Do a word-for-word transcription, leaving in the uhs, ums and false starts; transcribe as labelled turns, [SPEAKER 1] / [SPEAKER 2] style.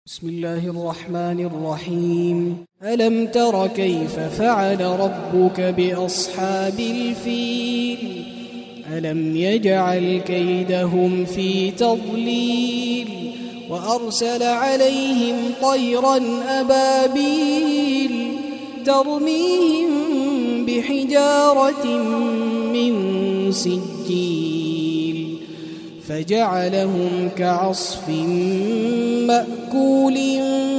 [SPEAKER 1] بسم الله الرحمن الرحيم. ألم تر كيف فعل ربك بأصحاب الفيل ألم يجعل كيدهم في تضليل وأرسل عليهم طيرا أبابيل ترميهم بحجارة من سجيل فجعلهم كعصف مأكول